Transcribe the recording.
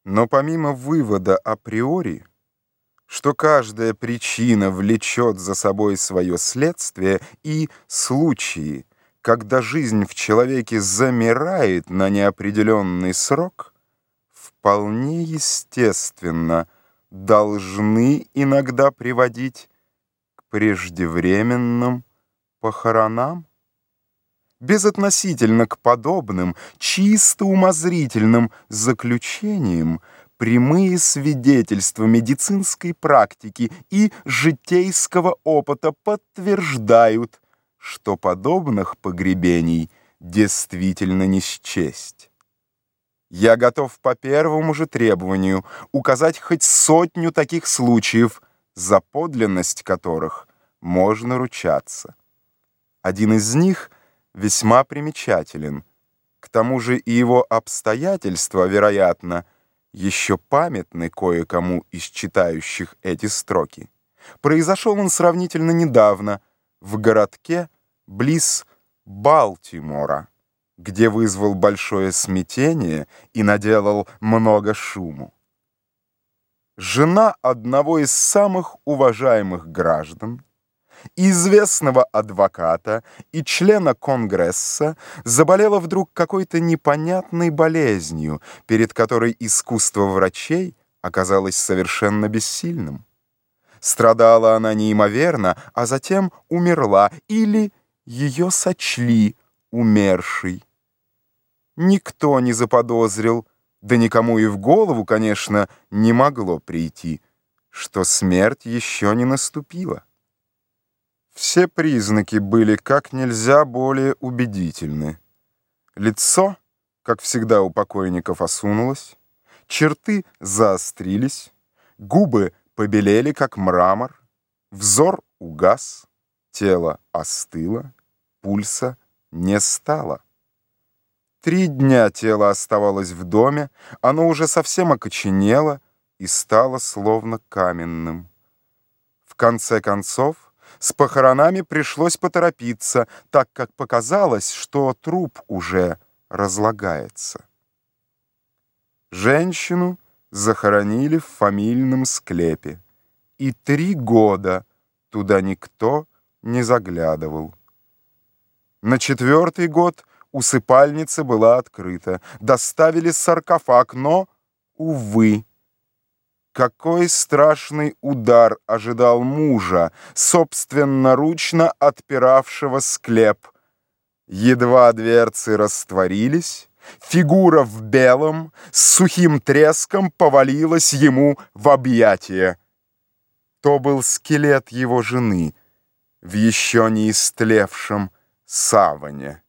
Но помимо вывода априори, что каждая причина влечет за собой свое следствие, и случаи, когда жизнь в человеке замирает на неопределенный срок, вполне естественно должны иногда приводить к преждевременным похоронам. Безотносительно к подобным, чисто умозрительным заключениям, прямые свидетельства медицинской практики и житейского опыта подтверждают, что подобных погребений действительно не счесть. Я готов по первому же требованию указать хоть сотню таких случаев, за подлинность которых можно ручаться. Один из них весьма примечателен. К тому же и его обстоятельства, вероятно, еще памятны кое-кому из читающих эти строки. Произошел он сравнительно недавно в городке близ Балтимора, где вызвал большое смятение и наделал много шуму. Жена одного из самых уважаемых граждан, известного адвоката и члена Конгресса, заболела вдруг какой-то непонятной болезнью, перед которой искусство врачей оказалось совершенно бессильным. Страдала она неимоверно, а затем умерла, или ее сочли умершей. Никто не заподозрил, да никому и в голову, конечно, не могло прийти, что смерть еще не наступила. Все признаки были как нельзя более убедительны. Лицо, как всегда у покойников, осунулось, черты заострились, губы побелели, как мрамор, взор угас, тело остыло, пульса не стало. 3 дня тело оставалось в доме, оно уже совсем окоченело и стало словно каменным. В конце концов, с похоронами пришлось поторопиться, так как показалось, что труп уже разлагается. Женщину захоронили в фамильном склепе, и 3 года туда никто не заглядывал. На 4-й год усыпальница была открыта, доставили саркофаг, но, увы, какой страшный удар ожидал мужа, собственноручно отпиравшего склеп. Едва дверцы растворились, фигура в белом с сухим треском повалилась ему в объятия. То был скелет его жены в еще не истлевшем саване.